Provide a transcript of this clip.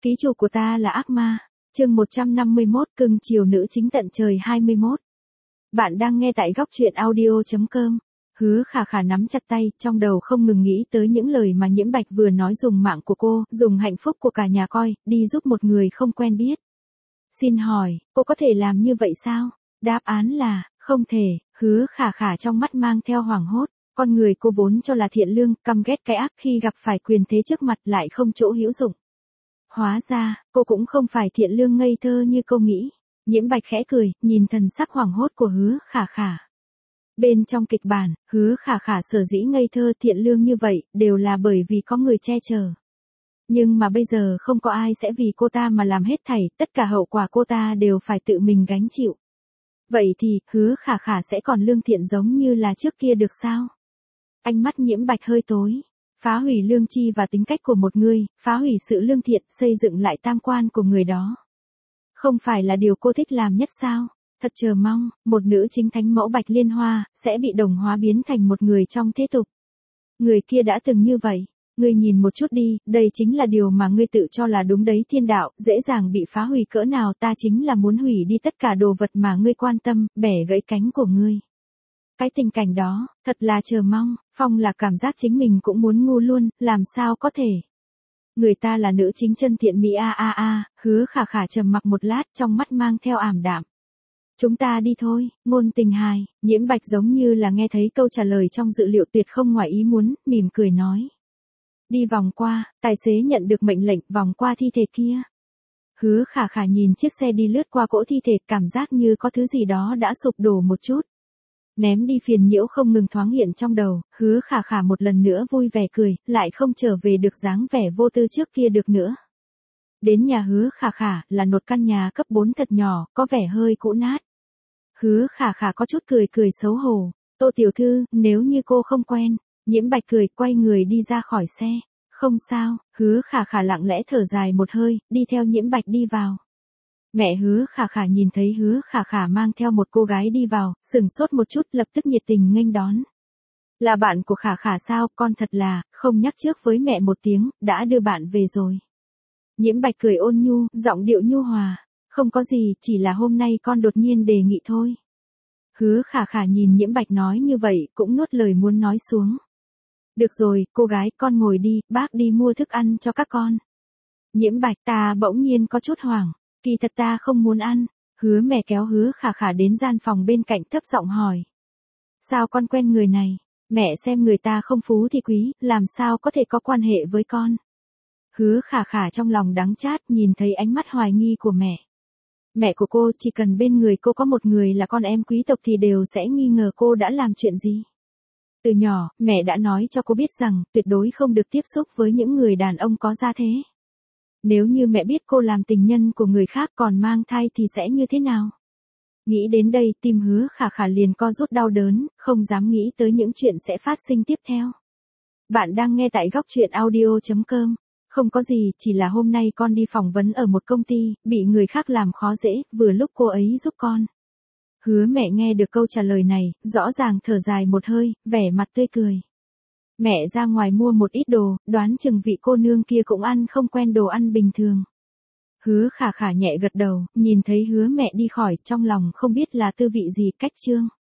Ký chủ của ta là ác ma. Chương 151, cưng chiều nữ chính tận trời 21. Bạn đang nghe tại góc truyện audio.com. Hứa Khả Khả nắm chặt tay, trong đầu không ngừng nghĩ tới những lời mà Nhiễm Bạch vừa nói, dùng mạng của cô, dùng hạnh phúc của cả nhà coi, đi giúp một người không quen biết. Xin hỏi, cô có thể làm như vậy sao? Đáp án là, không thể. Hứa Khả Khả trong mắt mang theo hoảng hốt. Con người cô vốn cho là thiện lương, căm ghét cái ác, khi gặp phải quyền thế trước mặt lại không chỗ hữu dụng. Hóa ra, cô cũng không phải thiện lương ngây thơ như cô nghĩ. Nhiễm Bạch khẽ cười, nhìn thần sắc hoảng hốt của Hứa Khả Khả. Bên trong kịch bản, Hứa Khả Khả sở dĩ ngây thơ thiện lương như vậy, đều là bởi vì có người che chở. Nhưng mà bây giờ không có ai sẽ vì cô ta mà làm hết thảy, tất cả hậu quả cô ta đều phải tự mình gánh chịu. Vậy thì, Hứa Khả Khả sẽ còn lương thiện giống như là trước kia được sao? Ánh mắt Nhiễm Bạch hơi tối. Phá hủy lương tri và tính cách của một người, phá hủy sự lương thiện, xây dựng lại tam quan của người đó. Không phải là điều cô thích làm nhất sao? Thật chờ mong, một nữ chính thánh mẫu Bạch Liên Hoa, sẽ bị đồng hóa biến thành một người trong thế tục. Người kia đã từng như vậy. Ngươi nhìn một chút đi, đây chính là điều mà ngươi tự cho là đúng đấy. Thiên đạo, dễ dàng bị phá hủy cỡ nào, ta chính là muốn hủy đi tất cả đồ vật mà ngươi quan tâm, bẻ gãy cánh của ngươi. Cái tình cảnh đó, thật là chờ mong. Phong là cảm giác chính mình cũng muốn ngu luôn, làm sao có thể. Người ta là nữ chính chân thiện mỹ Hứa Khả Khả trầm mặc một lát, trong mắt mang theo ảm đạm. Chúng ta đi thôi, ngôn tình hài. Nhiễm Bạch giống như là nghe thấy câu trả lời trong dự liệu, tuyệt không ngoài ý muốn, mỉm cười nói. Đi vòng qua, tài xế nhận được mệnh lệnh, vòng qua thi thể kia. Hứa Khả Khả nhìn chiếc xe đi lướt qua cỗ thi thể, cảm giác như có thứ gì đó đã sụp đổ một chút. Ném đi phiền nhiễu không ngừng thoáng hiện trong đầu, Hứa Khả Khả một lần nữa vui vẻ cười, lại không trở về được dáng vẻ vô tư trước kia được nữa. Đến nhà Hứa Khả Khả, là một căn nhà cấp 4 thật nhỏ, có vẻ hơi cũ nát. Hứa Khả Khả có chút cười xấu hổ. Tô tiểu thư, nếu như cô không quen. Nhiễm Bạch cười, quay người đi ra khỏi xe. Không sao. Hứa Khả Khả lặng lẽ thở dài một hơi, đi theo Nhiễm Bạch đi vào. Mẹ Hứa Khả Khả nhìn thấy Hứa Khả Khả mang theo một cô gái đi vào, sừng sốt một chút, lập tức nhiệt tình nghênh đón. Là bạn của Khả Khả sao? Con thật là, không nhắc trước với mẹ một tiếng, đã đưa bạn về rồi. Nhiễm Bạch cười ôn nhu, giọng điệu nhu hòa. Không có gì, chỉ là hôm nay con đột nhiên đề nghị thôi. Hứa Khả Khả nhìn Nhiễm Bạch nói như vậy, cũng nuốt lời muốn nói xuống. Được rồi, cô gái, con ngồi đi, bác đi mua thức ăn cho các con. Nhiễm Bạch, ta bỗng nhiên có chút hoảng. Kỳ thật ta không muốn ăn. Hứa mẹ kéo Hứa Khả Khả đến gian phòng bên cạnh, thấp giọng hỏi. Sao con quen người này? Mẹ xem người ta không phú thì quý, làm sao có thể có quan hệ với con? Hứa Khả Khả trong lòng đắng chát, nhìn thấy ánh mắt hoài nghi của mẹ. Mẹ của cô, chỉ cần bên người cô có một người là con em quý tộc thì đều sẽ nghi ngờ cô đã làm chuyện gì. Từ nhỏ, mẹ đã nói cho cô biết rằng, tuyệt đối không được tiếp xúc với những người đàn ông có gia thế. Nếu như mẹ biết cô làm tình nhân của người khác còn mang thai thì sẽ như thế nào? Nghĩ đến đây, tim Hứa Khả Khả liền co rút đau đớn, không dám nghĩ tới những chuyện sẽ phát sinh tiếp theo. Bạn đang nghe tại góc truyện audio.com. Không có gì, chỉ là hôm nay con đi phỏng vấn ở một công ty, bị người khác làm khó dễ, vừa lúc cô ấy giúp con. Hứa mẹ nghe được câu trả lời này, rõ ràng thở dài một hơi, vẻ mặt tươi cười. Mẹ ra ngoài mua một ít đồ, đoán chừng vị cô nương kia cũng ăn không quen đồ ăn bình thường. Hứa Khả Khả nhẹ gật đầu, nhìn thấy Hứa mẹ đi khỏi, trong lòng không biết là tư vị gì. Cách chương